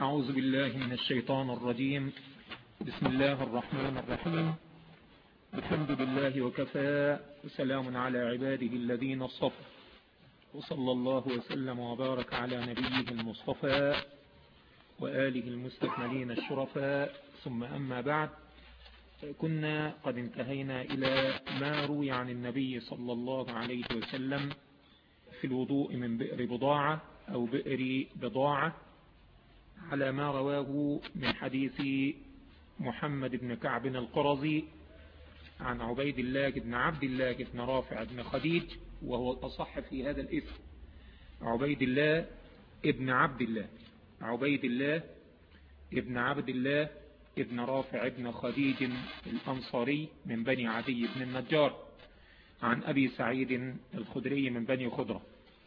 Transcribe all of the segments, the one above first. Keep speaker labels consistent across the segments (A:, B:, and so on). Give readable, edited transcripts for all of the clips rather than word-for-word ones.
A: أعوذ بالله من الشيطان الرجيم. بسم الله الرحمن الرحيم. الحمد لله وكفى، وسلام على عباده الذين اصطفى، وصلى الله وسلم وبارك على نبيه المصطفى وآله المستكملين الشرفاء، ثم أما بعد. كنا قد انتهينا إلى ما روي عن النبي صلى الله عليه وسلم في الوضوء من بئر بضاعة أو بئر بضاعة، على ما رواه من حديث محمد بن كعب القرظي عن عبيد الله بن عبد الله بن رافع بن خديج، وهو الأصح في هذا الاسم، عبيد الله ابن عبد الله، عبيد الله ابن عبد الله ابن رافع بن خديج الأنصاري من بني عدي بن النجار، عن أبي سعيد الخدري من بني خضرة.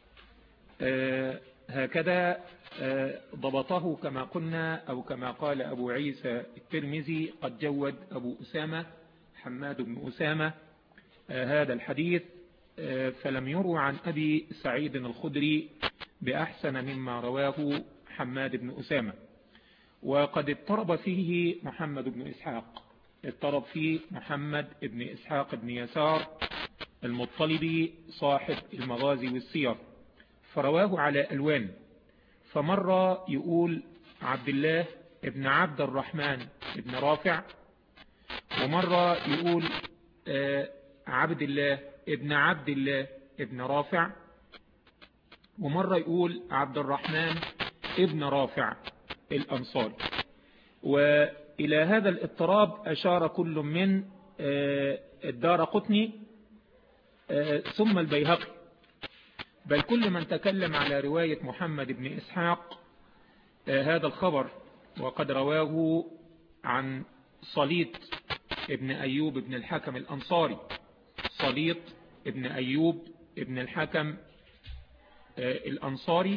A: هكذا ضبطه كما قلنا، أو كما قال أبو عيسى الترمذي: قد جود أبو أسامة حماد بن أسامة هذا الحديث، فلم يروى عن أبي سعيد الخدري بأحسن مما رواه حماد بن أسامة. وقد اضطرب فيه محمد بن إسحاق، اضطرب فيه محمد بن إسحاق بن يسار المطلبي صاحب المغازي والسير، فرواه على ألوان، فمرة يقول عبد الله ابن عبد الرحمن ابن رافع، ومرة يقول عبد الله ابن عبد الله ابن رافع، ومرة يقول عبد الرحمن ابن رافع الأنصاري. وإلى هذا الاضطراب أشار كل من الدارقطني ثم البيهقي، بل كل من تكلم على رواية محمد بن إسحاق هذا الخبر، وقد رواه عن صليط ابن أيوب ابن الحكم الأنصاري، صليط ابن أيوب ابن الحكم الأنصاري،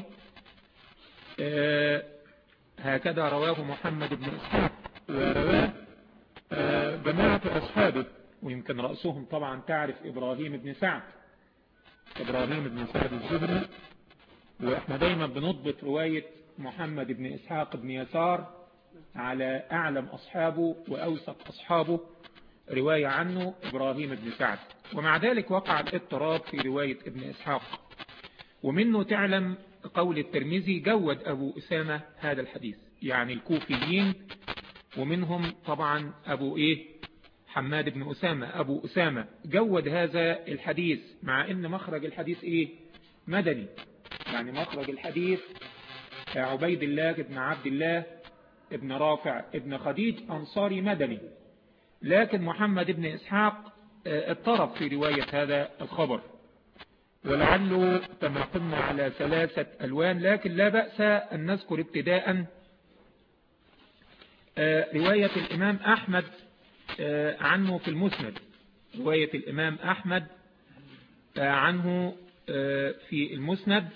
A: هكذا رواه محمد بن إسحاق، ورواه جماعة أصحابه، ويمكن رأسهم طبعا تعرف إبراهيم بن سعد، إبراهيم بن سعد الزهري. وإحنا دايما بنضبط رواية محمد بن إسحاق بن يسار على أعلم أصحابه وأوثق أصحابه رواية عنه إبراهيم بن سعد، ومع ذلك وقع الاضطراب في رواية ابن إسحاق. ومنه تعلم قول الترمذي: جود أبو أسامة هذا الحديث، يعني الكوفيين، ومنهم طبعا أبو حماد بن أسامة، أبو أسامة جود هذا الحديث، مع أن مخرج الحديث مدني، يعني مخرج الحديث عبيد الله بن عبد الله ابن رافع ابن خديج أنصاري مدني، لكن محمد بن إسحاق اضطرب في رواية هذا الخبر، ولعله كما قلنا على 3 ألوان، لكن لا بأس أن نذكر ابتداء رواية الإمام أحمد عنه في المسند، رواية الإمام أحمد عنه في المسند،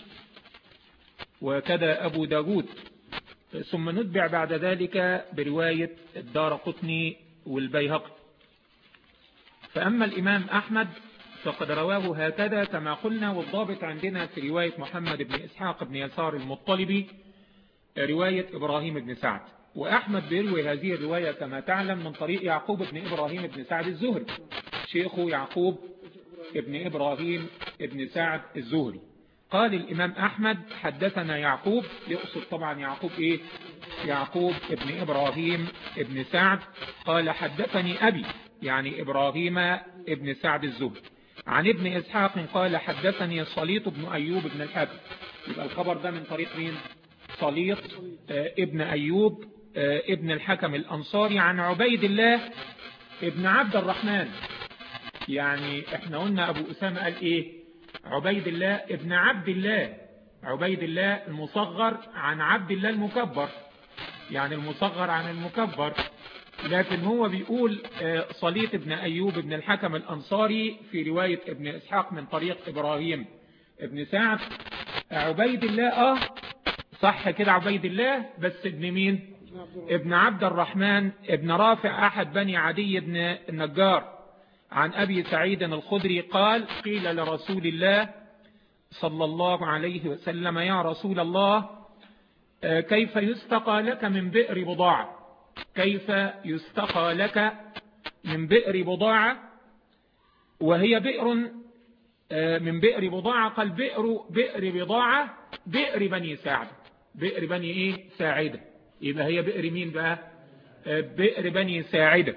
A: وكذا أبو داود، ثم نتبع بعد ذلك برواية الدارقطني والبيهقي. فأما الإمام أحمد فقد رواه هكذا كما قلنا، والضابط عندنا في رواية محمد بن إسحاق بن يسار المطلبي رواية إبراهيم بن سعد، وأحمد بيروي هذه الرواية كما تعلم من طريق يعقوب بن إبراهيم بن سعد الزهري، شيخه يعقوب بن إبراهيم بن سعد الزهري. قال الإمام أحمد: حدثنا يعقوب، يقصد طبعا يعقوب يعقوب بن إبراهيم بن سعد، قال: حدثني أبي، يعني إبراهيم بن سعد الزهري، عن ابن إسحاق قال: حدثني صليط بن أيوب بن الحكم. يبقى الخبر ده من طريق مين؟ صليط ابن أيوب ابن الحكم الأنصاري، عن عبيد الله ابن عبد الرحمن. يعني احنا قلنا أبو أسامة قال عبيد الله ابن عبد الله، عبيد الله المصغر عن عبد الله المكبر، يعني المصغر عن المكبر، لكن هو بيقول صليط ابن أيوب ابن الحكم الأنصاري في رواية ابن إسحاق من طريق إبراهيم ابن سعد. عبيد الله صح كده، عبيد الله، بس ابن مين؟ ابن عبد الرحمن ابن رافع أحد بني عدي بن النجار، عن أبي سعيد الخدري قال: قيل لرسول الله صلى الله عليه وسلم: يا رسول الله، كيف يستقى لك من بئر بضاعة، كيف يستقى لك من بئر بضاعة، وهي بئر من بئر بضاعة. قال بئر بضاعة بئر بني ساعدة، بئر بني ايه ساعدة، يبقى هي بئر مين بقى؟ بئر بني ساعدة.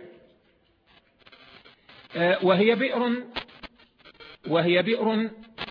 A: وهي بئر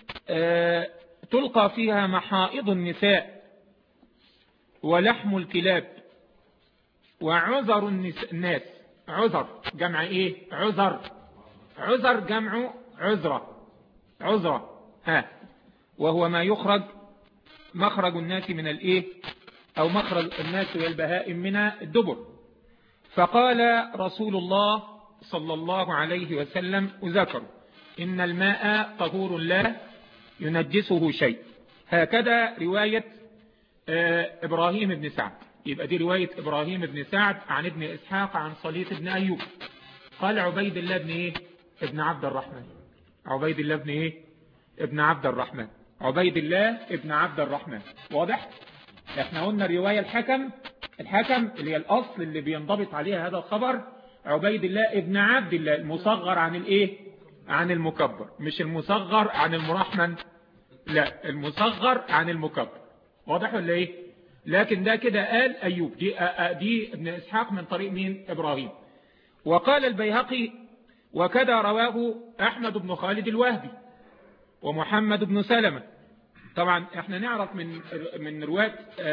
A: تلقى فيها محائض النساء ولحم الكلاب وعذر الناس. عذر جمع ايه؟ عذر جمع عذرة وهو ما يخرج مخرج الناس من الايه، او مخرج الناس والبهائم من الدبر. فقال رسول الله صلى الله عليه وسلم وذكر إن الماء طهور لا ينجسه شيء. هكذا رواية إبراهيم بن سعد. يبقى دي رواية إبراهيم بن سعد عن ابن إسحاق عن صليط بن أيوب. قال عبيد الله بن إيه؟ ابن عبد الرحمن. عبيد الله بن إيه؟ ابن عبد الرحمن. عبيد الله ابن عبد الرحمن. واضح؟ احنا قلنا الرواية الحكم اللي هي الأصل اللي بينضبط عليها هذا الخبر عبيد الله ابن عبد الله، المصغر عن الايه؟ عن المكبر، مش المصغر عن المرحمن، لا المصغر عن المكبر. واضح ولا ايه؟ لكن ده كده قال أيوب، دي ابن إسحاق من طريق مين؟ إبراهيم. وقال البيهقي وكذا رواه أحمد بن خالد الوهبي ومحمد بن سلمة. طبعا احنا نعرف من رواة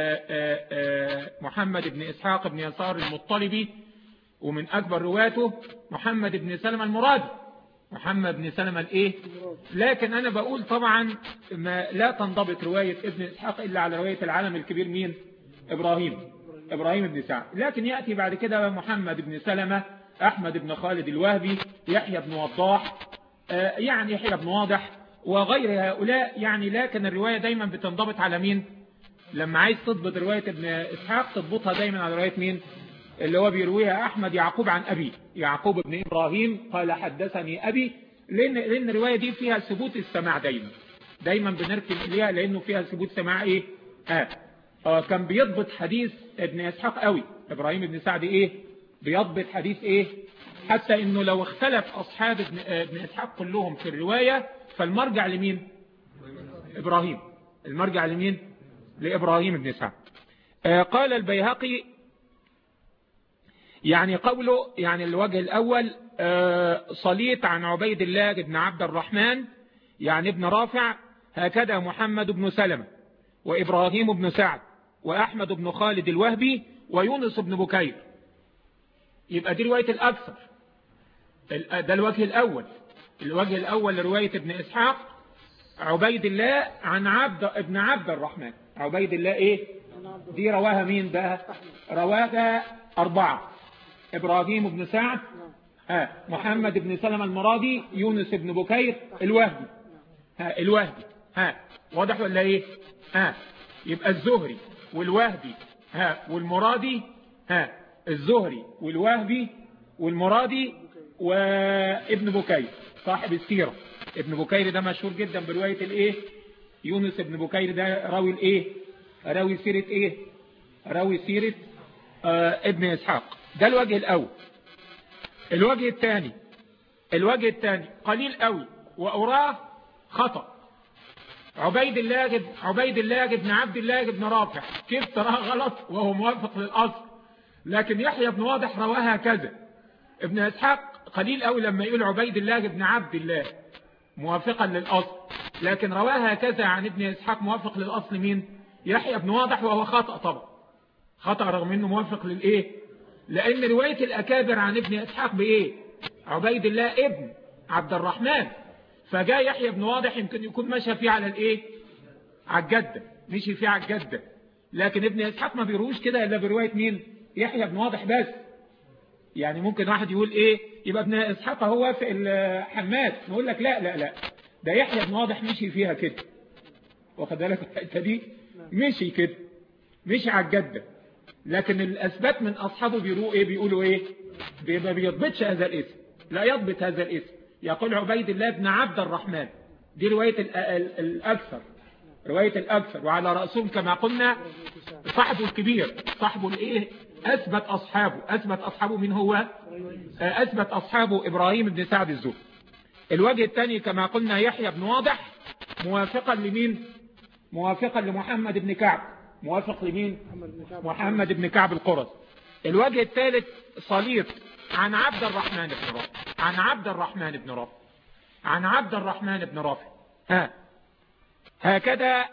A: محمد بن إسحاق بن يسار المطلبي، ومن أكبر رواته محمد بن سلمة المرادي. محمد بن سلمة الايه؟ لكن انا بقول طبعا ما لا تنضبط رواية ابن إسحاق الا على رواية العالم الكبير مين؟ ابراهيم بن سعد. لكن يأتي بعد كده محمد بن سلمة، احمد بن خالد الوهبي، يحيى بن وضاح، يعني يحيى بن واضح وغير هؤلاء يعني. لكن الرواية دايما بتنضبط على مين؟ لما عايز تضبط رواية ابن إسحاق تضبطها دايما على رواية مين؟ اللي هو بيرويها أحمد يعقوب عن أبي، يعقوب بن إبراهيم قال حدثني أبي، لأن الرواية دي فيها ثبوت السماع دايما بنركب إليها، لأنه فيها ثبوت سماع إيه؟ كان بيضبط حديث ابن إسحاق قوي. إبراهيم بن سعد إيه؟ بيضبط حديث إيه؟ حتى إنه لو اختلف أصحاب ابن إسحاق كلهم في الرواية فالمرجع لمين؟ إبراهيم. المرجع لمين؟ لإبراهيم بن سعد. قال البيهقي يعني قوله يعني الوجه الأول صليت عن عبيد الله بن عبد الرحمن يعني ابن رافع. هكذا محمد بن سلمة وإبراهيم بن سعد وأحمد بن خالد الوهبي ويونس بن بكير. يبقى دي رواية الأكثر. ده الوجه الأول. الوجه الأول لرواية ابن إسحاق عبيد الله عن ابن عبد الرحمن. عبيد الله إيه؟ دي رواها مين بقى؟ رواها 4: إبراهيم بن سعد، محمد بن سلمة المرادي، يونس بن بكير، الوهبي. الوهبي. واضح ولا إيه؟ يبقى الزهري والوهبي والمرادي. الزهري والوهبي والمرادي وابن بكير صاحب السيرة. ابن بكير ده مشهور جدا برواية الايه؟ يونس ابن بكير ده راوي الايه؟ راوي سيرة ايه؟ راوي سيرة ابن إسحاق. ده الوجه الأول. الوجه الثاني قليل قوي وأراه خطأ. عبيد الله بن عبد الله بن رافع كيف تراه غلط وهو موافق للأصل، لكن يحيى بن واضح رواها كذا. ابن إسحاق قليل قوي لما يقول عبيد الله بن عبد الله موافقا للأصل، لكن رواها كذا عن ابن إسحاق موافق للأصل مين؟ يحيى بن واضح، وهو خطأ طبعا، خطأ رغم انه موافق للايه؟ لان رواية الاكابر عن ابن اسحاق بايه؟ عبيد الله ابن عبد الرحمن، فجاء يحيى بن واضح يمكن يكون ماشي فيه على الايه؟ على الجدة، مشي فيه على الجدة. لكن ابن اسحاق ما بيروش كده الا برواية مين؟ يحيى بن واضح بس. يعني ممكن واحد يقول ايه؟ يبقى ابن اسحاق هو وافق الحماد، نقول لك لا لا لا، ده يحيى بن واضح مشي فيها كده، واخد بالك الحته دي؟ مشي كده، مشي على الجدة. لكن الأثبات من أصحابه بيقولوا إيه؟ ما بيضبطش هذا الاسم، لا يضبط هذا الاسم. يقول عبيد الله بن عبد الرحمن، دي رواية الأكثر. رواية الأكثر، وعلى رأسهم كما قلنا صاحبه الكبير، صاحبه الإيه، أثبت أصحابه من هو؟ أثبت أصحابه إبراهيم بن سعد الزهري. الوجه الثاني كما قلنا يحيى بن واضح موافقا لمين؟ موافقا لمحمد بن كعب. موافق لمين؟ محمد بن كعب القرظي. الوجه الثالث صليط عن عبد الرحمن بن رافع، عن عبد الرحمن بن رافع، عن عبد الرحمن بن رافع. هكذا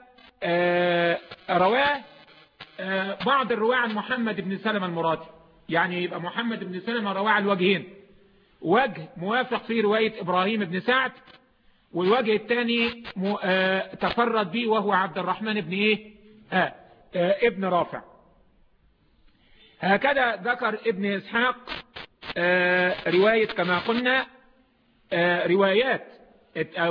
A: رواه بعض الرواة عن محمد بن سلمة المرادي. يعني يبقى محمد بن سلمة رواه على الوجهين، وجه موافق في رواية إبراهيم بن سعد، والوجه الثاني تفرد به وهو عبد الرحمن بن إيه؟ ابن رافع. هكذا ذكر ابن إسحاق رواية كما قلنا روايات أو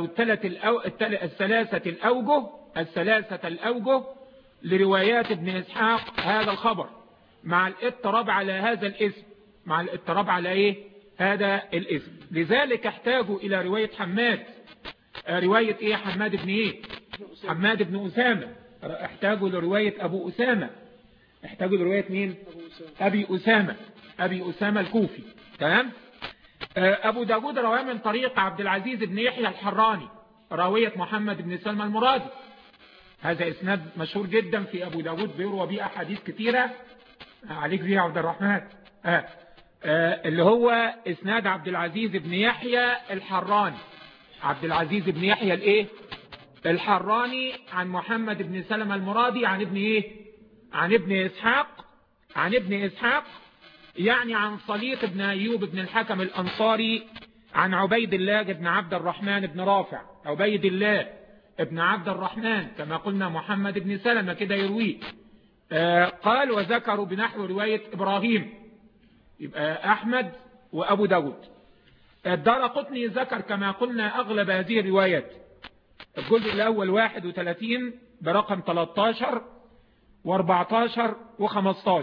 A: الثلاثة الأوجه لروايات ابن إسحاق هذا الخبر، مع الاضطراب على هذا الاسم، مع الاضطراب على إيه؟ هذا الاسم. لذلك احتاجوا إلى رواية حماد، رواية إيه؟ حماد بن إيه؟ حماد بن أسامة. احتاجوا لرواية أبو أسامة. احتاجوا لرواية مين؟ أبي أسامة الكوفي. تمام؟ أبو داود رواه من طريق عبد العزيز بن يحيى الحراني راوية محمد بن سلمة المرادي. هذا إسناد مشهور جدا في أبو داود، بيروى به أحاديث كثيرة عليك بها عبد الرحمن. اللي هو إسناد عبد العزيز بن يحيى الحراني، عبد العزيز بن يحيى الإيه؟ الحراني، عن محمد بن سلمة المرادي، عن ابن إيه؟ عن ابن إسحاق، يعني عن صليط بن أيوب بن الحكم الأنصاري، عن عبيد الله بن عبد الرحمن بن رافع. عبيد الله ابن عبد الرحمن كما قلنا محمد بن سلمة كده يرويه. قال وذكروا بنحو رواية إبراهيم، يبقى أحمد وأبو داود. الدارقطني ذكر كما قلنا أغلب هذه الروايات. الجزء الأول 31 برقم 13 و14 و15.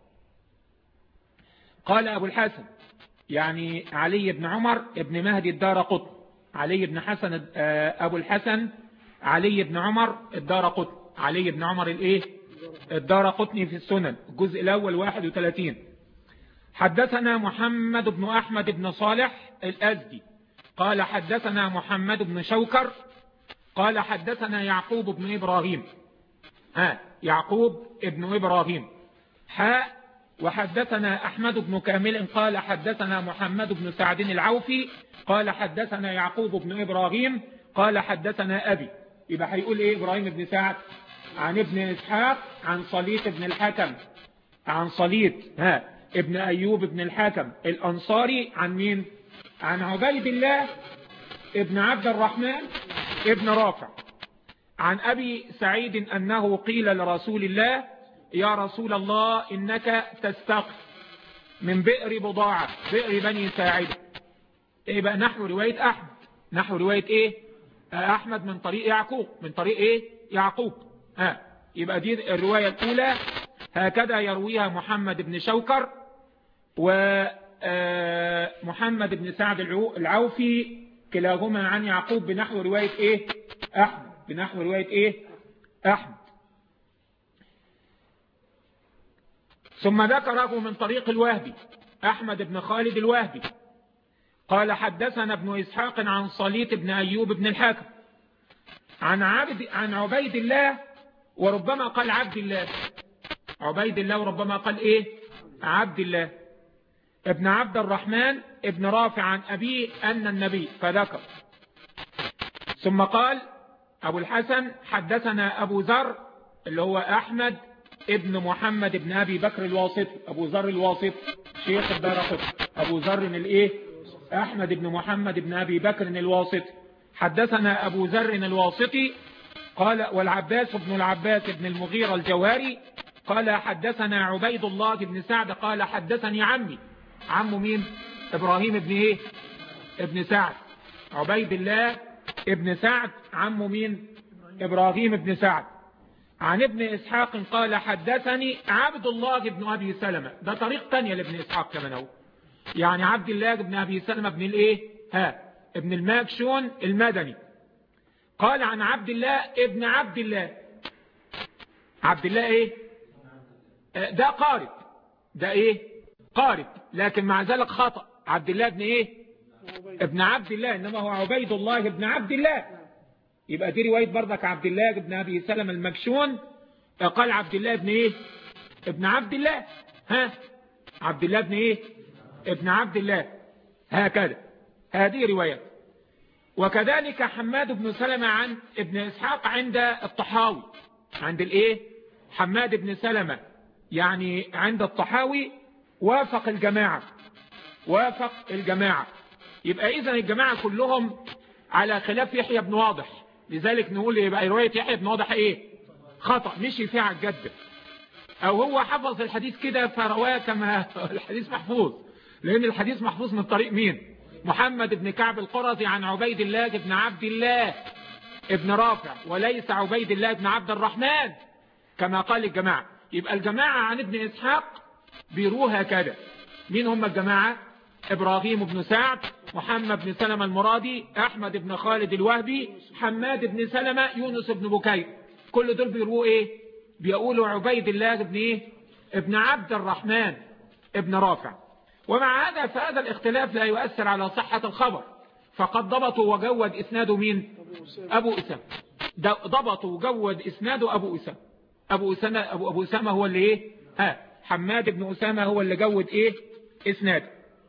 A: قال أبو الحسن يعني علي بن عمر ابن مهدي الدارقطني، علي بن حسن أبو الحسن علي بن عمر الدارقطني، علي بن عمر الإيه؟ الدارقطني في السنن الجزء الأول 31. حدثنا محمد بن أحمد بن صالح الأزدي قال حدثنا محمد بن شوكر قال حدثنا يعقوب بن إبراهيم، يعقوب بن إبراهيم وحدثنا أحمد بن كامل قال حدثنا محمد بن سعد العوفي قال حدثنا يعقوب بن إبراهيم قال حدثنا أبي. يبقى هيقول إيه إبراهيم بن سعد؟ عن ابن إسحاق عن صليط بن الحكم، عن صليط ابن أيوب بن الحكم الأنصاري، عن مين؟ عن عبيد الله ابن عبد الرحمن ابن رافع، عن أبي سعيد أنه قيل لرسول الله يا رسول الله إنك تستقي من بئر بضاعة، بئر بني ساعدة. إيه بقى؟ نحو رواية أحمد، نحو رواية إيه؟ أحمد من طريق يعقوب، من طريق إيه؟ يعقوب. يبقى دي الرواية الأولى. هكذا يرويها محمد بن شوكر ومحمد بن سعد العوفي كلاهما عن يعقوب بنحو رواية إيه؟ أحمد، بنحو رواية إيه؟ أحمد. ثم ذكره من طريق الوهبي أحمد بن خالد الوهبي قال حدثنا ابن إسحاق عن صليط بن أيوب بن الحكم عن عبيد الله، وربما قال عبد الله، عبيد الله وربما قال إيه؟ عبد الله ابن عبد الرحمن ابن رافع عن أبيه أن النبي فذكر. ثم قال أبو الحسن حدثنا أبو ذر اللي هو أحمد ابن محمد ابن أبي بكر الواسطي، أبو ذر الواسطي شيخ الدارقطني، أبو ذر الإيه؟ أحمد ابن محمد ابن أبي بكر الواسطي. حدثنا أبو ذر الواسطي قال والعباس بن العباس بن المغيرة الجواري قال حدثنا عبيد الله بن سعد قال حدثني عمي. عمه مين؟ إبراهيم ابن إيه؟ ابن سعد. عبيد الله ابن سعد عمه مين؟ إبراهيم ابن سعد. عن ابن إسحاق قال حدثني عبد الله بن أبي سلمة. ده طريق تانية لابن إسحاق كمان هو، يعني عبد الله بن أبي سلمة بن الإيه؟ ابن الماكشون المدني قال عن عبد الله ابن عبد الله. عبد الله ايه؟ ده قارب، ده ايه؟ قارب، لكن مع ذلك خطأ. عبد الله ابن ايه؟ ابن عبد الله، انما هو عبيد الله ابن عبد الله. يبقى دي رواية برضك عبد الله ابن ابي سلمة المكشون. قال عبد الله ابن ايه؟ ابن عبد الله. عبد الله ابن ايه؟ ابن عبد الله. هكذا هذه رواية. وكذلك حماد بن سلمة عن ابن إسحاق عند الطحاوي. عند الايه؟ حماد بن سلمة يعني عند الطحاوي وافق الجماعة. وافق الجماعة. يبقى إذن الجماعة كلهم على خلاف يحيى بن واضح. لذلك نقول يبقى رواية يحيى بن واضح ايه؟ خطأ، مشي فيها على الجد، او هو حفظ الحديث كده فرواه كما الحديث محفوظ، لان الحديث محفوظ من طريق مين؟ محمد بن كعب القرظي عن عبيد الله بن عبد الله ابن رافع، وليس عبيد الله بن عبد الرحمن كما قال الجماعة. يبقى الجماعة عن ابن إسحاق بيروها كده. مين هم الجماعة؟ إبراهيم بن سعد، محمد بن سلمة المرادي، أحمد بن خالد الوهبي، حماد بن سلمة، يونس بن بكير. كل دول بيرووا ايه؟ بيقولوا عبيد الله بن ايه؟ ابن عبد الرحمن ابن رافع. ومع هذا فهذا الاختلاف لا يؤثر على صحة الخبر، فقد ضبطوا وجود اسناده مين؟ ابو اسامة. ضبطوا وجود اسناده ابو اسامة. ابو اسامة هو اللي ايه؟ حماد بن اسامة هو اللي جود ايه؟ اسناده.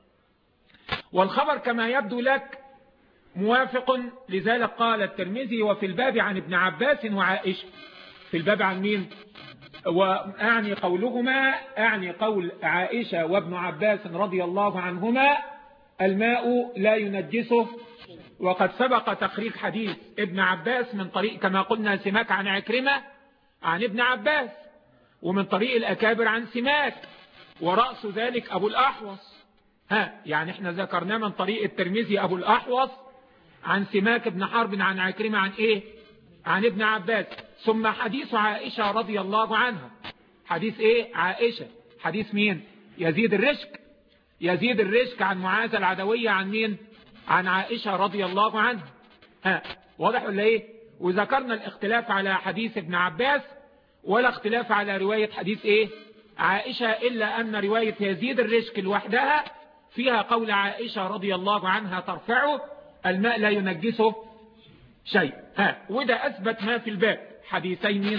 A: والخبر كما يبدو لك موافق، لذلك قال الترمذي وفي الباب عن ابن عباس وعائشة. في الباب عن مين؟ وأعني قولهما، أعني قول عائشة وابن عباس رضي الله عنهما: الماء لا ينجسه. وقد سبق تخريج حديث ابن عباس من طريق كما قلنا سماك عن عكرمة عن ابن عباس، ومن طريق الأكابر عن سماك، ورأس ذلك أبو الأحوص. يعني احنا ذكرنا من طريق الترمذي أبو الأحوص عن سماك بن حرب عن عكرمة عن ايه؟ عن ابن عباس. ثم حديث عائشة رضي الله عنها. حديث ايه؟ عائشة. حديث مين؟ يزيد الرشك. يزيد الرشك عن معاذ العدوية عن مين؟ عن عائشة رضي الله عنها. واضح ولا ايه؟ وذكرنا الاختلاف على حديث ابن عباس، ولا اختلاف على رواية حديث ايه؟ عائشة، إلا أن رواية يزيد الرشك لوحدها فيها قول عائشة رضي الله عنها ترفعه: الماء لا ينجسه شيء. وده أثبت ما في الباب. حديثي مين؟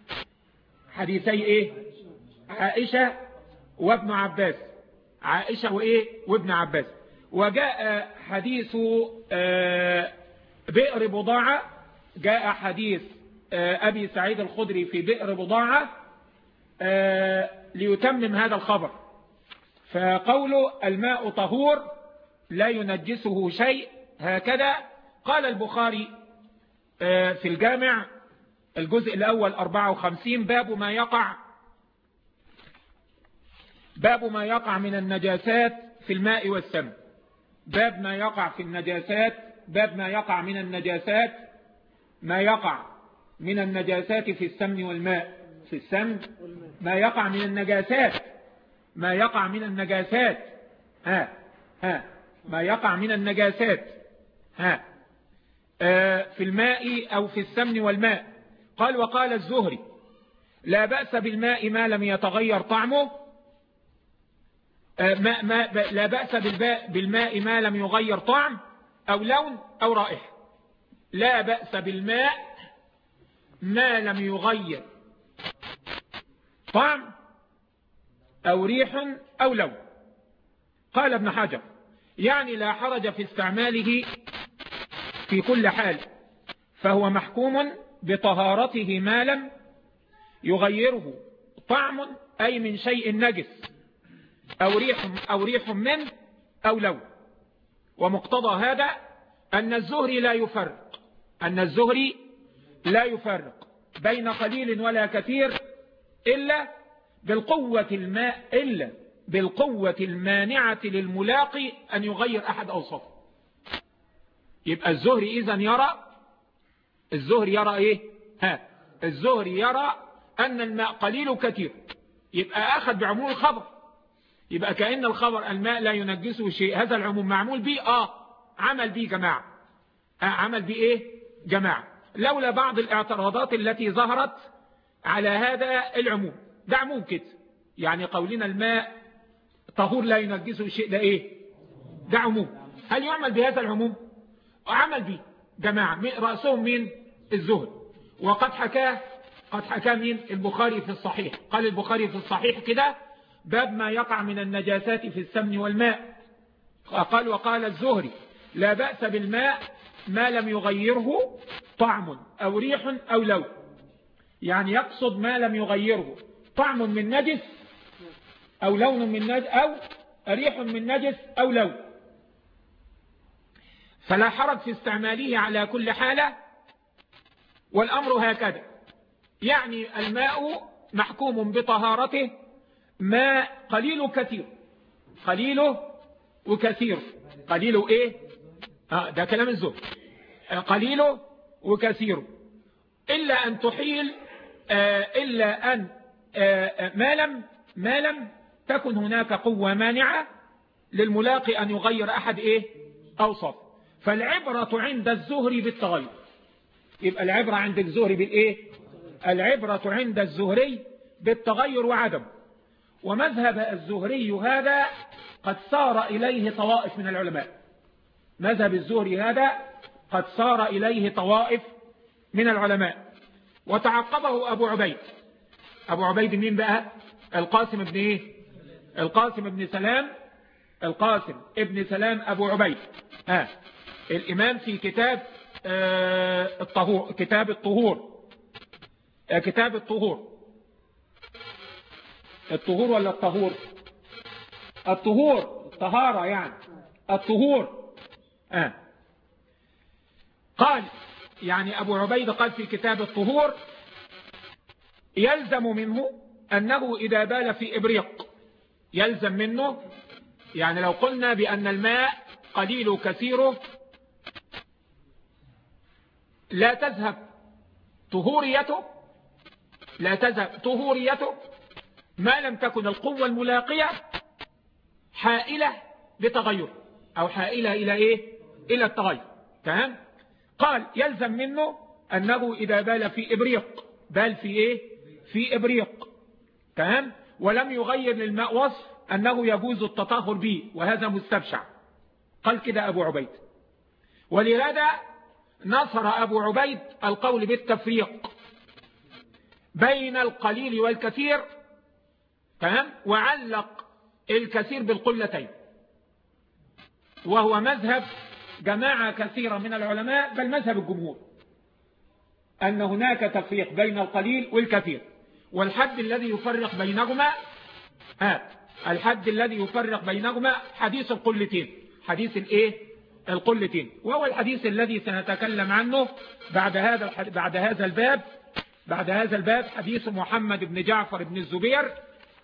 A: حديثي ايه؟ عائشة وابن عباس. عائشة وايه؟ وابن عباس. وجاء حديث بئر بضاعة. جاء حديث أبي سعيد الخدري في بئر بضاعة ليتمم هذا الخبر. فقوله الماء طهور لا ينجسه شيء، هكذا قال البخاري في الجامع الجزء الأول 54: باب ما يقع من النجاسات في الماء والسمن. باب ما يقع في النجاسات. باب ما يقع من النجاسات. ما يقع من النجاسات في السمن والماء. في السمن ما يقع من النجاسات. ما يقع من النجاسات. ما يقع من النجاسات في الماء أو في السمن والماء. قال: وقال الزهري: لا بأس بالماء ما لم يتغير طعمه. لا بأس بالماء ما لم يغير طعم أو لون أو رائحة. لا بأس بالماء ما لم يغير طعم أو ريح أو لون. قال ابن حجر: يعني لا حرج في استعماله في كل حال، فهو محكوم بطهارته ما لم يغيره طعم، أي من شيء نجس، أو ريح منه أو لون. ومقتضى هذا أن الزهري لا يفرق بين قليل ولا كثير إلا بالقوة المانعة للملاقي أن يغير أحد أوصافه. يبقى الزهري إذن يرى إيه؟ الزهري يرى أن الماء قليل وكثير، يبقى أخذ بعموم الخبر. يبقى كأن الخبر الماء لا ينجسه شيء، هذا العموم معمول به عمل به جماعة. عمل به إيه؟ جماعة. لولا بعض الاعتراضات التي ظهرت على هذا العموم. ده عموم كده، يعني قولنا الماء طهور لا ينجسه شيء، ده ايه؟ ده عموم. هل يعمل بهذا العموم؟ عمل به جماعة رأسهم مين؟ الزهري. وقد حكاه مين؟ البخاري في الصحيح. قال البخاري في الصحيح كده: باب ما يقع من النجاسات في السمن والماء. قال: وقال الزهري: لا بأس بالماء ما لم يغيره طعم أو ريح أو لون. يعني يقصد ما لم يغيره طعم من نجس أو لون من نجس أو ريح من نجس أو لون، فلا حرج في استعماله على كل حالة. والأمر هكذا، يعني الماء محكوم بطهارته ماء قليل كثير، قليله وكثير. قليله ايه؟ ده كلام الزهد. قليله وكثيره، إلا أن تحيل إلا أن ما لم تكن هناك قوة مانعة للملاقي أن يغير أحد إيه؟ أوصاف. فالعبرة عند الزهري بالتغير. يبقى العبرة عند الزهري بالإيه؟ العبرة عند الزهري بالتغير وعدم. ومذهب الزهري هذا قد صار إليه طوائف من العلماء. مذهب الزهري هذا قد صار إليه طوائف من العلماء. وتعقبه أبو عبيد. أبو عبيد مين بقى؟ القاسم ابن إيه؟ القاسم ابن سلام. القاسم ابن سلام أبو عبيد الإمام في كتاب الطهور. كتاب الطهور. كتاب الطهور. الطهور ولا الطهور؟ الطهور، الطهارة يعني. الطهور قال، يعني أبو عبيد قال في كتاب الطهور: يلزم منه أنه إذا بال في إبريق. يلزم منه، يعني لو قلنا بأن الماء قليل كثيره لا تذهب طهوريته، لا تذهب طهوريته ما لم تكن القوة الملاقية حائلة لتغير، أو حائلة إلى إيه؟ إلى التغير. تمام؟ قال: يلزم منه أنه إذا بال في إبريق. بال في إيه؟ في إبريق. تمام؟ ولم يغير للماء وصف أنه يجوز التطهر به، وهذا مستبشع. قال كده أبو عبيد. ولهذا نصر أبو عبيد القول بالتفريق بين القليل والكثير. تمام؟ وعلق الكثير بالقلتين، وهو مذهب جماعة كثيرة من العلماء، بل مذهب الجمهور، أن هناك تفريق بين القليل والكثير. والحد الذي يفرق بينهما الحد الذي يفرق بينهما حديث القلتين. حديث الايه؟ القلتين، وهو الحديث الذي سنتكلم عنه بعد هذا الباب. حديث محمد بن جعفر بن الزبير.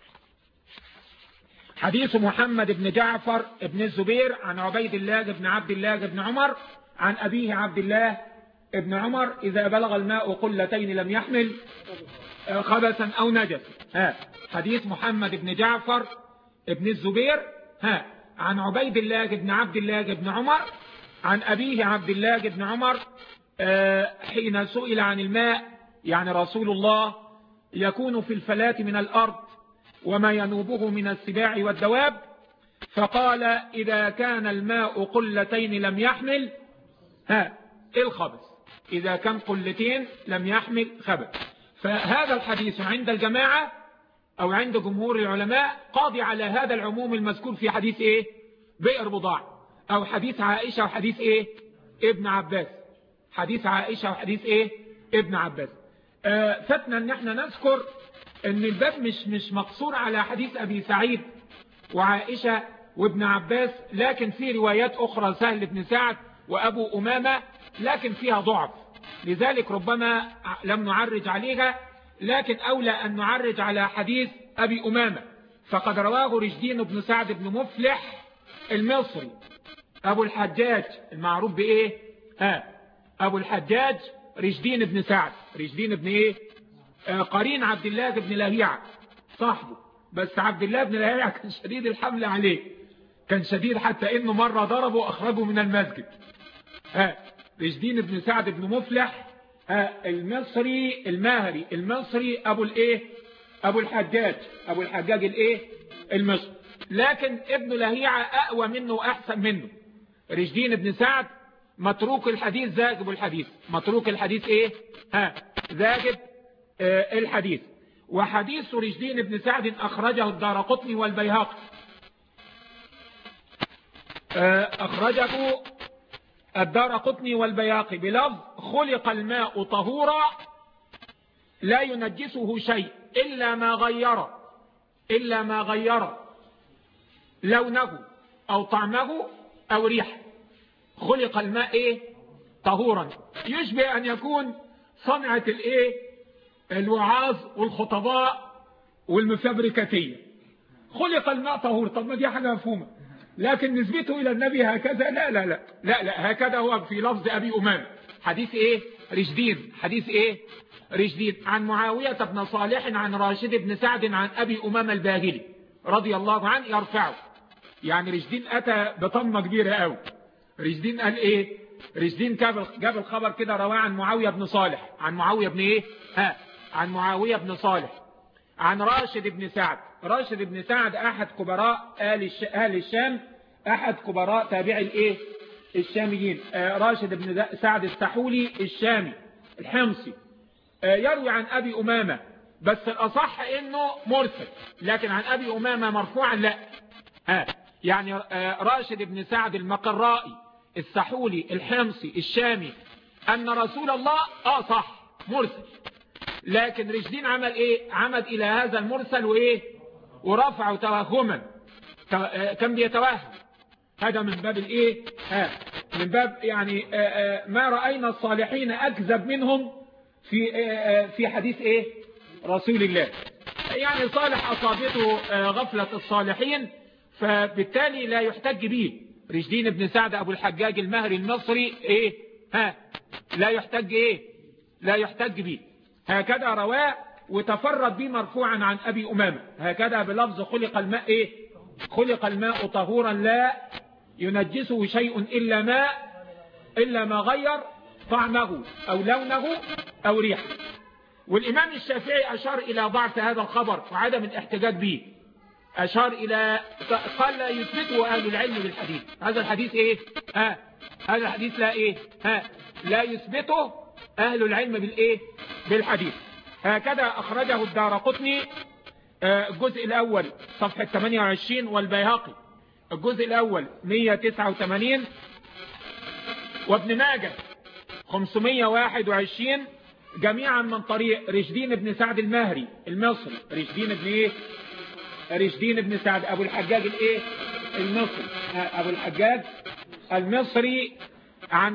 A: حديث محمد بن جعفر بن الزبير عن عبيد الله بن عبد الله بن عمر عن أبيه عبد الله بن عمر: إذا بلغ الماء قلتين لم يحمل خبثا أو نجس. حديث محمد بن جعفر بن الزبير عن عبيد الله بن عبد الله بن عمر عن أبيه عبد الله بن عمر حين سئل عن الماء، يعني رسول الله: يكون في الفلاة من الأرض وما ينوبه من السباع والدواب، فقال: إذا كان الماء قلتين لم يحمل الخبث. إذا كان قلتين لم يحمل خبث. فهذا الحديث عند الجماعة أو عند جمهور العلماء قاضي على هذا العموم المذكور في حديث إيه؟ بئر بضاع، أو حديث عائشة وحديث إيه؟ ابن عباس. حديث عائشة وحديث إيه؟ ابن عباس. فتنا أن احنا نذكر أن الباب مش مقصور على حديث أبي سعيد وعائشة وابن عباس، لكن في روايات أخرى سهل بن سعد وأبو أمامة، لكن فيها ضعف، لذلك ربما لم نعرج عليها. لكن أولى أن نعرج على حديث أبي أمامة، فقد رواه رشدين بن سعد بن مفلح المصري أبو الحجاج المعروف بإيه؟ أبو الحجاج رشدين بن سعد. رشدين بن إيه؟ قرين عبد الله بن لهيعة صاحبه، بس عبد الله بن لهيعة كان شديد الحمل عليه، كان شديد حتى إنه مرة ضربه وأخرجه من المسجد. رشدين بن سعد بن مفلح المصري الماهري المصري ابو الحجاج المصري. لكن ابن لهيعة اقوى منه واحسن منه. رشدين بن سعد متروك الحديث ذاهب الحديث، متروك الحديث ذاهب الحديث. وحديث رشدين بن سعد اخرجه الدارقطني والبيهقي، اخرجه الدارقطني والبيهقي بلفظ خلق الماء طهورا لا ينجسه شيء إلا ما غير لونه أو طعمه أو ريحه. خلق الماء طهورا، يشبه أن يكون صنعة الوعاظ والخطباء والمفبركاتية. خلق الماء طهور، طب ما دي حاجة مفهومة، لكن نسبته إلى النبي هكذا لا هكذا هو في لفظ أبي أمامة. حديث رشدين، حديث رشدين عن معاوية بن صالح عن راشد بن سعد عن أبي أمامة الباهلي رضي الله عنه يرفعه. يعني رشدين أتى بطمة كبيرة قوي. رشدين قال رشدين جاب الخبر كده، رواه عن معاوية بن صالح، عن معاوية بن عن معاوية بن صالح عن راشد بن سعد. راشد بن سعد أحد كبراء أهل الشام، أحد كبراء تابعي الشاميين. راشد بن سعد السحولي الشامي الحمصي، يروي عن أبي أمامة، بس الأصح إنه مرسل، لكن عن أبي أمامة مرفوعا لا. يعني راشد بن سعد المقرائي السحولي الحمصي الشامي أن رسول الله صح مرسل، لكن رشدين عمل عمد إلى هذا المرسل ورفعه توهما، كان بيتوهم. هذا من باب من باب يعني ما رأينا الصالحين أكذب منهم في حديث رسول الله. يعني صالح أصابته غفلة الصالحين، فبالتالي لا يحتج به. رشدين بن سعد أبو الحجاج المهري المصري لا يحتج به. هكذا رواه وتفرد به مرفوعا عن أبي أمامة، هكذا بلفظ خلق الماء طهورا لا ينجسه شيء إلا ما غير طعمه أو لونه أو ريحه. والإمام الشافعي أشار إلى ضعف هذا الخبر وعدم الاحتجاج به، أشار إلى قال لا يثبته أهل العلم بالحديث. هذا الحديث هذا الحديث لا يثبته أهل العلم بالحديث. هكذا أخرجه الدارقطني الجزء الأول صفحة 28، والبيهقي الجزء الأول 189، وابن ماجه 521، جميعا من طريق رشدين بن سعد المهري المصري. رشدين بن سعد أبو الحجاج المصري، أبو الحجاج المصري عن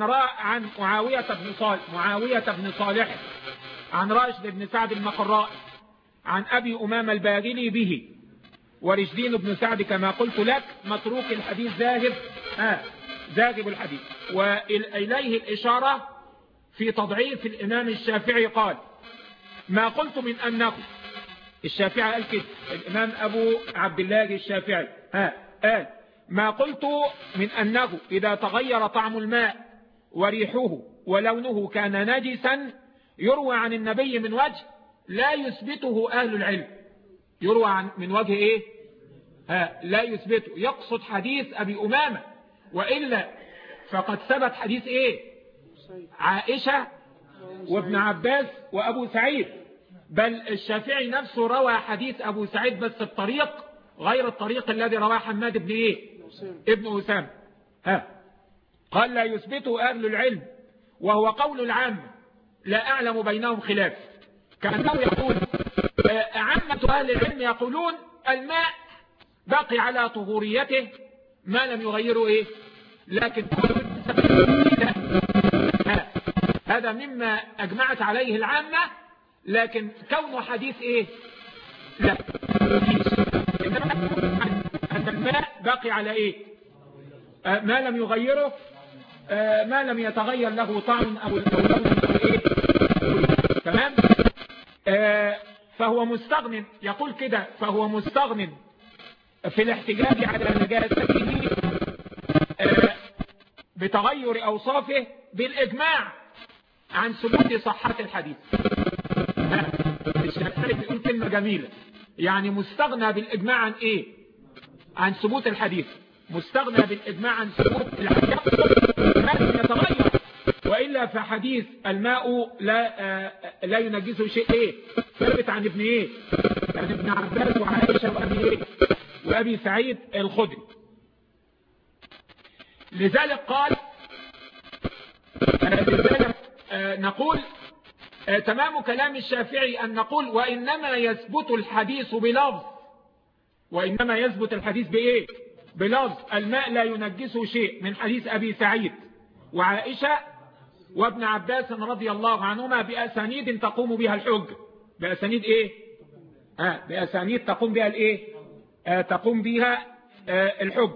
A: معاوية بن صالح عن راشد بن سعد المقرائي عن أبي أمامة الباهلي به. ورشدين بن سعد كما قلت لك متروك الحديث ذاهب الحديث. وإليه الإشارة في تضعيف الإمام الشافعي، قال ما قلت من أنه، الشافعي قال كده، الإمام أبو عبد الله الشافعي قال ما قلت من أنه إذا تغير طعم الماء وريحه ولونه كان نجسا يروى عن النبي من وجه لا يثبته أهل العلم. يروى من وجه لا يثبته، يقصد حديث أبي أمامة، وإلا فقد ثبت حديث عائشة وابن عباس وأبو سعيد. بل الشافعي نفسه روى حديث أبو سعيد بس الطريق غير الطريق الذي رواه حماد بن ابن أسامة. قال لا يثبته أهل العلم، وهو قول العام لا أعلم بينهم خلاف. كأنه يقول عامة أهل العلم يقولون الماء باقي على طهوريته ما لم يغيره لكن هذا مما أجمعت عليه العامة، لكن كونه حديث لا، أن الماء باقي على ما لم يغيره، ما لم يتغير له طعم أو لون تمام. فهو مستغن، يقول كده، فهو مستغن في الاحتجاج على نجاسته بتغير أوصافه بالإجماع عن ثبوت صحة الحديث. الشافعي بيقول كلمة جميلة، يعني مستغنى بالإجماع عن إيه؟ عن ثبوت الحديث، مستغنى بالإجماع عن ثبوت الحديث لازم يتغير، وإلا فحديث الماء لا ينجسه شيء إيه؟ ثابت عن ابن إيه؟ عن ابن عباس وعائشة وأبي إيه؟ وأبي سعيد الخدري. لذلك قال نقول تمام كلام الشافعي أن نقول وإنما يثبت الحديث بلفظ، وإنما يثبت الحديث بإيه؟ بلفظ الماء لا ينجسه شيء، من حديث أبي سعيد وعائشة وابن عباس رضي الله عنهما بأسانيد تقوم بها الحجة. بأسانيد إيه؟ بأسانيد تقوم بها الإيه؟ تقوم بها الحجة.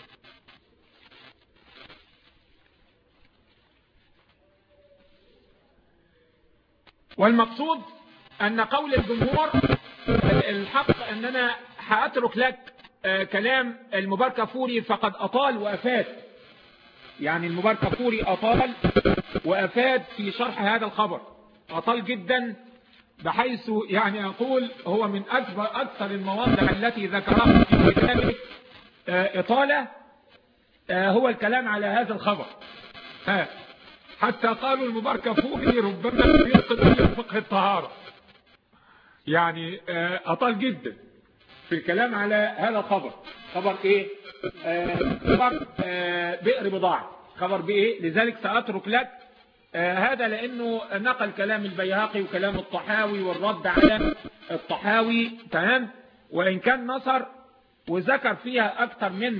A: والمقصود أن قول الجمهور الحق أننا هأترك لك كلام المباركفوري فقد أطال وأفاد، يعني المباركفوري أطال وأفاد في شرح هذا الخبر، أطال جدا بحيث يعني أقول هو من أكثر المواضع التي ذكرها في كتابه إطالة هو الكلام على هذا الخبر. حتى قالوا المباركفوري ربما ينقض فقه الطهارة، يعني أطال جدا في الكلام على هذا الخبر. خبر إيه؟ خبر بئر بضاعة، خبر بإيه؟ لذلك سأترك لك هذا لأنه نقل كلام البيهقي وكلام الطحاوي والرد على الطحاوي، تمام؟ وإن كان نصر وذكر فيها أكثر من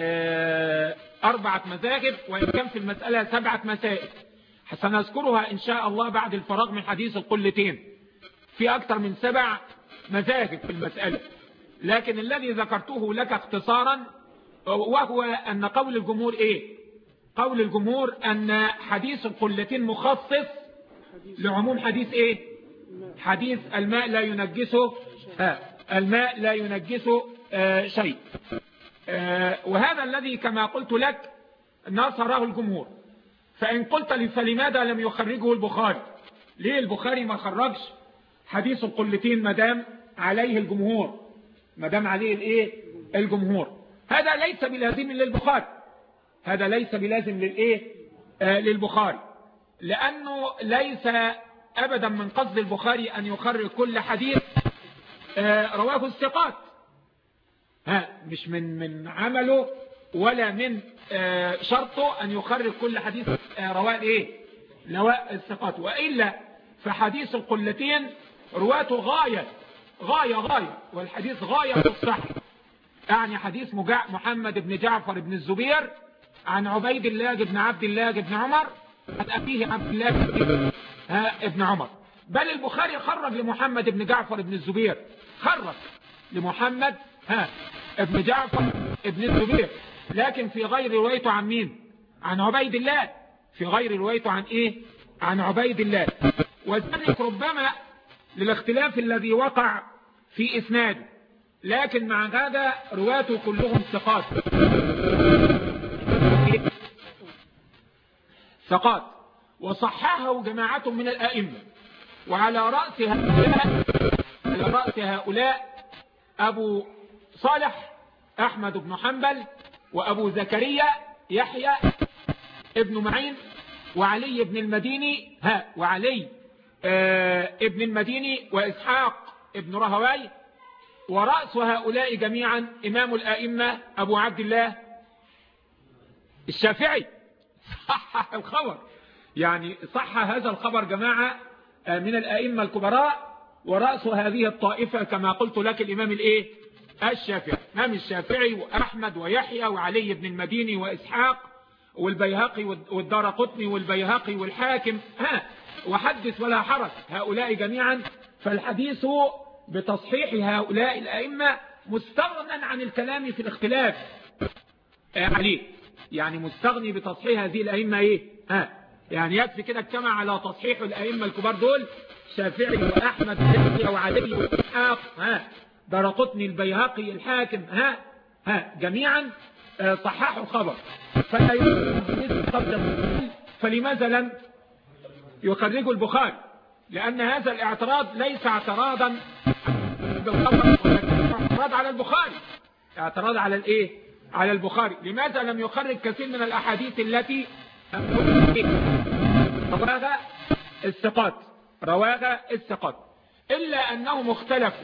A: 4 مذاهب، وإن كان في المسألة 7 مسائل سنذكرها إن شاء الله بعد الفراغ من حديث القلتين. في أكثر من 7 مذاهب في المسألة، لكن الذي ذكرته لك اختصارا وهو أن قول الجمهور إيه؟ قول الجمهور أن حديث القلتين مخصص لعموم حديث إيه؟ حديث الماء لا ينجسه الماء لا ينجسه شيء. وهذا الذي كما قلت لك نصره الجمهور. فإن قلت لي فلماذا لم يخرجه البخاري؟ ليه البخاري ما خرجش حديث القلتين مدام عليه الجمهور؟ مدام عليه الايه؟ الجمهور. هذا ليس بلازم للبخاري، هذا ليس بلازم للايه؟ للبخاري، لأنه ليس أبدا من قصد البخاري أن يخرج كل حديث رواه الثقات، مش من عمله ولا من شرطه أن يخرج كل حديث رواه ايه؟ رواه الثقات. وإلا فحديث القلتين رواته غاية والحديث غاية في الصحة. يعني حديث محمد بن جعفر بن الزبير عن عبيد الله بن عبد الله بن عمر عن أبيه عبد الله بن عمر. بل البخاري خرج لمحمد بن جعفر بن الزبير، خرج لمحمد ابن جعفر ابن الزبير، لكن في غير روايته عن مين؟ عن عبيد الله، في غير روايته عن ايه؟ عن عبيد الله. وذلك ربما للاختلاف الذي وقع في إسناده، لكن مع هذا رواته كلهم ثقات وصححه جماعة من الأئمة. وعلى رأس هؤلاء أبو صالح أحمد بن حنبل، وأبو زكريا يحيى ابن معين، وعلي بن المديني ابن المديني، وإسحاق ابن رهوي. ورأس هؤلاء جميعا إمام الأئمة أبو عبد الله الشافعي، صح الخبر، يعني صح هذا الخبر جماعة من الأئمة الكبراء. ورأس هذه الطائفة كما قلت لك الإمام الإيه؟ الشافعي. إمام الشافعي وأحمد ويحيى وعلي بن المديني وإسحاق والبيهقي والدارقطني والبيهقي والحاكم، وحدث ولا حرج هؤلاء جميعا. فالحديث بتصحيح هؤلاء الأئمة مستغنى عن الكلام في الاختلاف عليه، يعني مستغني بتصحيح هذه الأئمة ايه؟ يعني يكفي كده اجتمع على تصحيح الأئمة الكبار دول، شافعي وأحمد وعلي وإسحاق دارقطني البيهقي الحاكم جميعا صححوا الخبر. فلا يمكن فلماذا لم يخرجه البخاري، لأن هذا الاعتراض ليس اعتراضا بالخبر، ولكن اعتراض على البخاري، اعتراض على الايه؟ على البخاري. لماذا لم يخرج كثير من الأحاديث التي رواها الثقات، إلا أنهم اختلفوا،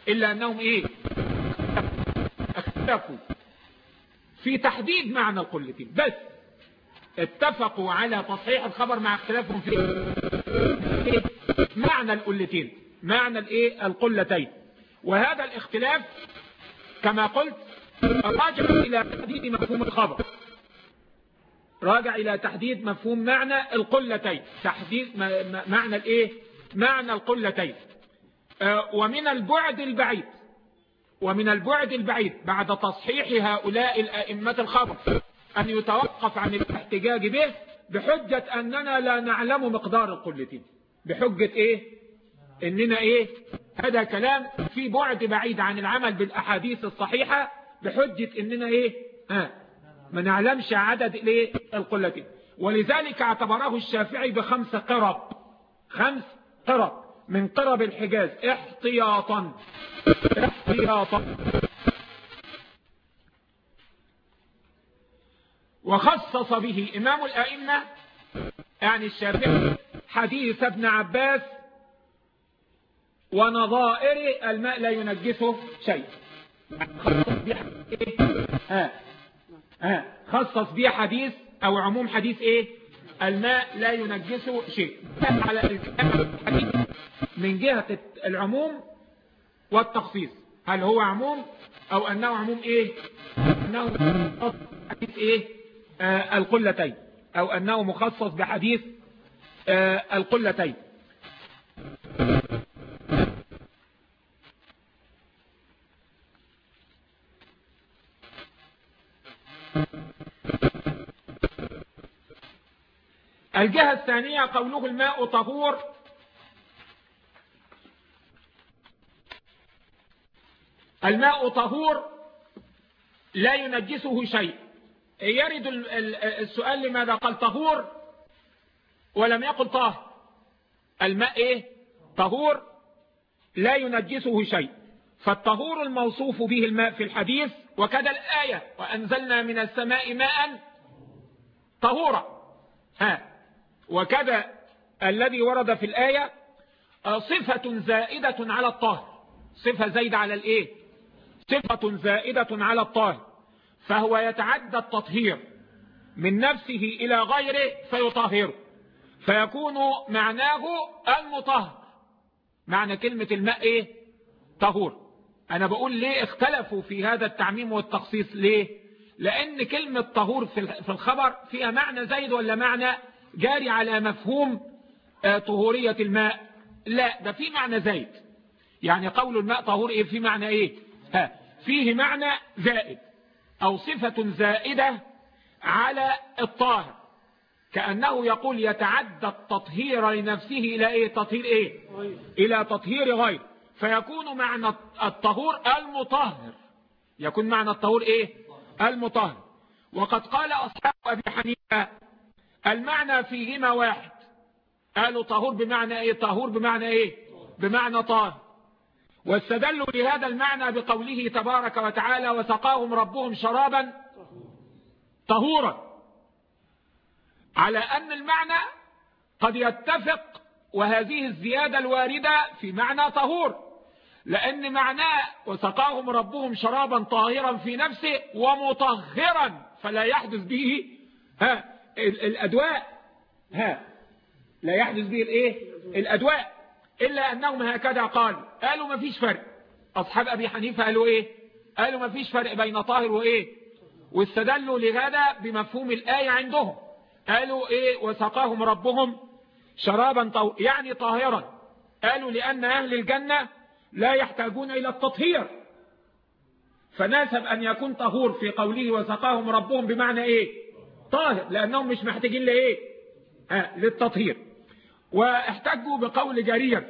A: اختلفوا في تحديد معنى القلتين، بس اتفقوا على تصحيح الخبر مع اختلافهم في معنى القلتين، معنى القلتين. وهذا الاختلاف كما قلت راجع إلى تحديد مفهوم الخبر، راجع إلى تحديد مفهوم معنى القلتين، تحديد معنى معنى القلتين. ومن البعد البعيد بعد تصحيح هؤلاء الأئمة الخبر أن يتوقف عن الاحتجاج به بحجة أننا لا نعلم مقدار القلتين، بحجة إننا هذا كلام في بعد بعيد عن العمل بالأحاديث الصحيحة، بحجة إننا ما نعلمش عدد القلتين. ولذلك اعتبره الشافعي ب5 قرب، 5 قرب من قرب الحجاز احتياطا. وخصص به إمام الأئمة يعني الشافعي حديث ابن عباس ونظائر الماء لا ينجسه شيء، خصص به حديث أو عموم حديث الماء لا ينجسه شيء، على الحديث من جهة العموم والتخصيص، هل هو عموم أو أنه عموم أنه حديث القلتين، أو أنه مخصص بحديث القلتين. الجهة الثانية قوله الماء طهور، الماء طهور لا ينجسه شيء. يرد السؤال لماذا قال طهور ولم يقل طاهر؟ الماء طهور لا ينجسه شيء، فالطهور الموصوف به الماء في الحديث، وكذا الآية وأنزلنا من السماء ماء طهورا، وكذا الذي ورد في الآية صفة زائدة على الطاهر، صفة زايدة على صفة زائدة على الطاهر، فهو يتعدى التطهير من نفسه إلى غيره فيطهره، فيكون معناه المطهر. معنى كلمة الماء طهور. أنا بقول ليه اختلفوا في هذا التعميم والتخصيص؟ ليه؟ لأن كلمة طهور في الخبر فيها معنى زايد ولا معنى جاري على مفهوم طهورية الماء؟ لا، ده في معنى زايد. يعني قول الماء طهور في معنى فيه معنى زائد أو صفة زائدة على الطاهر، كأنه يقول يتعدى التطهير لنفسه إلى تطهير إلى تطهير غير، فيكون معنى الطهور المطهر، يكون معنى الطهور المطهر. وقد قال أصحاب أبي حنيفة المعنى فيهما واحد، قالوا طهور بمعنى طهور بمعنى بمعنى طاهر، واستدلوا لهذا المعنى بقوله تبارك وتعالى وسقاهم ربهم شرابا طهورا، على أن المعنى قد يتفق، وهذه الزيادة الواردة في معنى طهور، لأن معناه وسقاهم ربهم شرابا طاهرا في نفسه ومطهرا فلا يحدث به الأدواء، لا يحدث به الأدواء، إلا أنهم هكذا قالوا ما فيش فرق. أصحاب أبي حنيفة قالوا ما فيش فرق بين طاهر واستدلوا لهذا بمفهوم الآية عندهم، قالوا وسقاهم ربهم شرابا يعني طاهرا، قالوا لأن أهل الجنة لا يحتاجون إلى التطهير، فناسب أن يكون طهور في قوله وسقاهم ربهم بمعنى طاهر، لأنهم مش محتاجين للتطهير. واحتجوا بقول جرير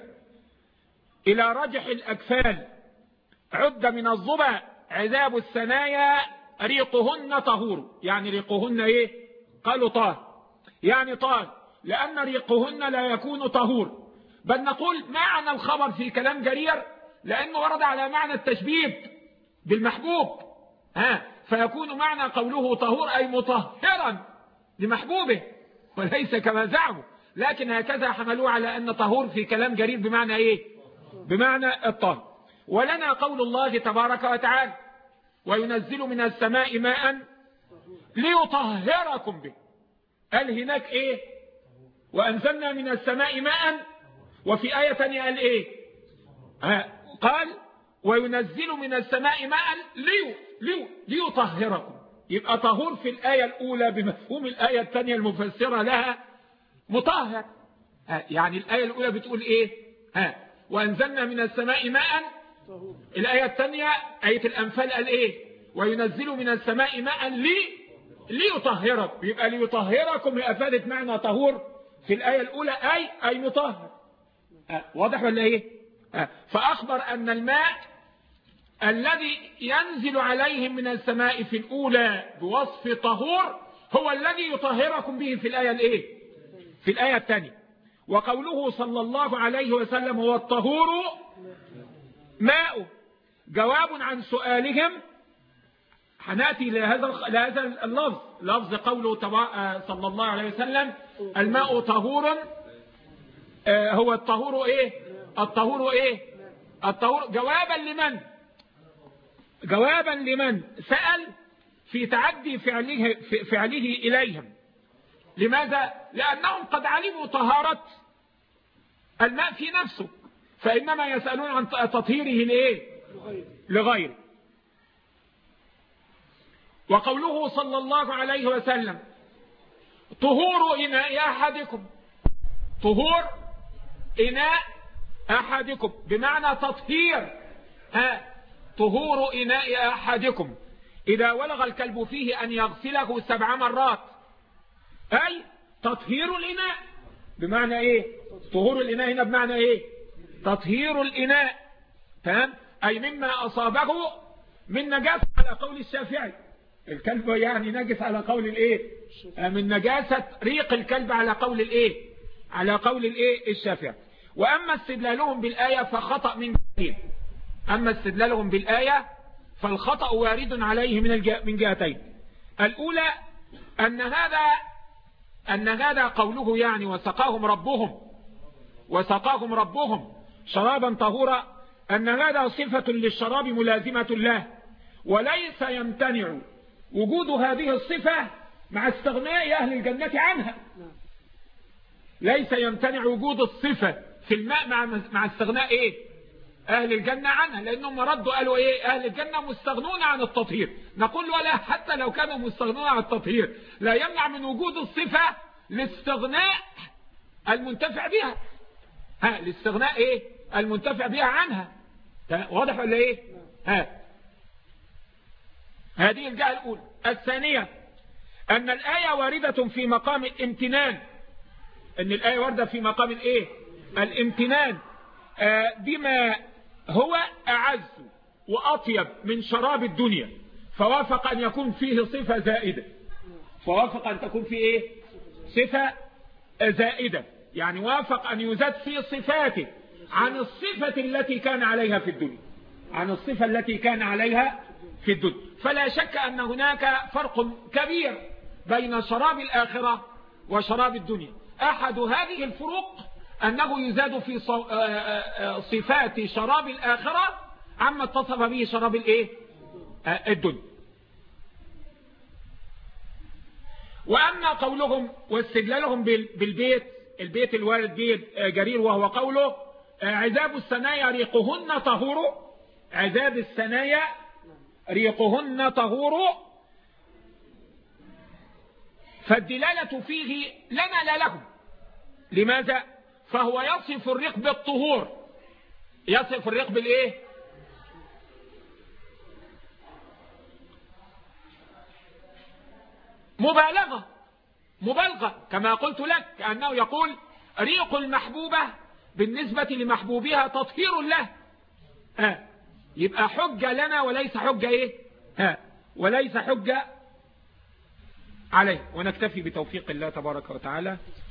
A: إلى رجح الأكفال عد من الظبا عذاب الثنايا ريقهن طهور، يعني ريقهن قالوا طاهر يعني طاهر، لأن ريقهن لا يكون طهور، بل نقول معنى الخبر في كلام جرير لأنه ورد على معنى التشبيب بالمحبوب، فيكون معنى قوله طهور أي مطهرا لمحبوبه، وليس كما زعموا، لكن هكذا حملوه على أن طهور في كلام جرير بمعنى إيه؟ بمعنى الطهر. ولنا قول الله تبارك وتعالى وينزل من السماء ماء ليطهركم به. قال هناك إيه؟ وأنزلنا من السماء ماء، وفي آية تانية قال إيه؟ قال وينزل من السماء ماء ليطهركم. يبقى طهور في الآية الأولى بمفهوم الآية الثانية المفسرة لها مطهر. يعني الآية الأولى بتقول إيه؟ وأنزلنا من السماء ماء. الآية الثانية آية الأنفال قال إيه؟ وينزل من السماء ماء ليطهركم. يبقى ليطهركم أفادت معنى طهور في الآية الأولى أي مطهر. واضح ولا إيه؟ فأخبر أن الماء الذي ينزل عليهم من السماء في الأولى بوصف طهور هو الذي يطهركم به في الآية الإيه؟ في الآية الثانية. وقوله صلى الله عليه وسلم هو الطهور ماء جواب عن سؤالهم. حنأتي لهذا اللفظ، لفظ قوله صلى الله عليه وسلم الماء طهور. هو الطهور إيه؟ الطهور إيه؟ الطهور جوابا لمن سأل في تعدي فعله إليهم. لماذا؟ لأنهم قد علموا طهارة الماء في نفسه، فإنما يسألون عن تطهيره لغيره. وقوله صلى الله عليه وسلم طهور إناء أحدكم، طهور إناء أحدكم بمعنى تطهير. طهور إناء أحدكم إذا ولغ الكلب فيه أن يغسله 7 مرات، أي تطهير الإناء. بمعنى إيه؟ طهور الإناء هنا بمعنى إيه؟ تطهير الإناء، تمام؟ أي مما أصابه من نجاسة على قول الشافعي. الكلب يعني نجس على قول الإيه؟ من نجاسة ريق الكلب على قول الإيه؟ على قول الإيه؟ الشافعي. وأما استدلالهم بالآية فخطأ من جهتين. أما استدلالهم بالآية فالخطأ وارد عليه من جهتين. الأولى أن هذا قوله يعني وسقاهم ربهم شرابا طهورا، أن هذا صفة للشراب ملازمة له، وليس يمتنع وجود هذه الصفة مع استغناء أهل الجنة عنها. ليس يمتنع وجود الصفة في الماء مع استغناء إيه؟ أهل الجنة عنها، لأنهم ردوا قالوا إيه؟ أهل الجنة مستغنون عن التطهير. نقول ولا حتى لو كانوا مستغنون عن التطهير لا يمنع من وجود الصفة لاستغناء المنتفع بها. لاستغناء إيه؟ المنتفع بها عنها. واضح ولا إيه؟ هذه الجهة الأولى. الثانية أن الآية واردة في مقام الامتنان، أن الآية واردة في مقام الإيه؟ الامتنان بما هو أعز وأطيب من شراب الدنيا، فوافق أن يكون فيه صفة زائدة، فوافق أن تكون فيه إيه؟ صفة زائدة، يعني وافق أن يزاد في صفاته عن الصفة التي كان عليها في الدنيا، عن الصفة التي كان عليها في الدنيا. فلا شك أن هناك فرق كبير بين شراب الآخرة وشراب الدنيا. أحد هذه الفروق أنه يزاد في صفات شراب الآخرة عما اتصف به شراب الإيه؟ الدنيا. وأما قولهم واستدلالهم البيت الوارد به جرير، وهو قوله عذاب الثنايا ريقهن طهور، عذاب الثنايا ريقهن طهور، فالدلالة فيه لنا لا لهم. لماذا؟ فهو يصف الريق بالطهور، يصف الريق بالإيه؟ مبالغة كما قلت لك، كأنه يقول ريق المحبوبة بالنسبة لمحبوبها تطهير له. يبقى حجة لنا وليس حجة إيه؟ وليس حجة عليه. ونكتفي بتوفيق الله تبارك وتعالى.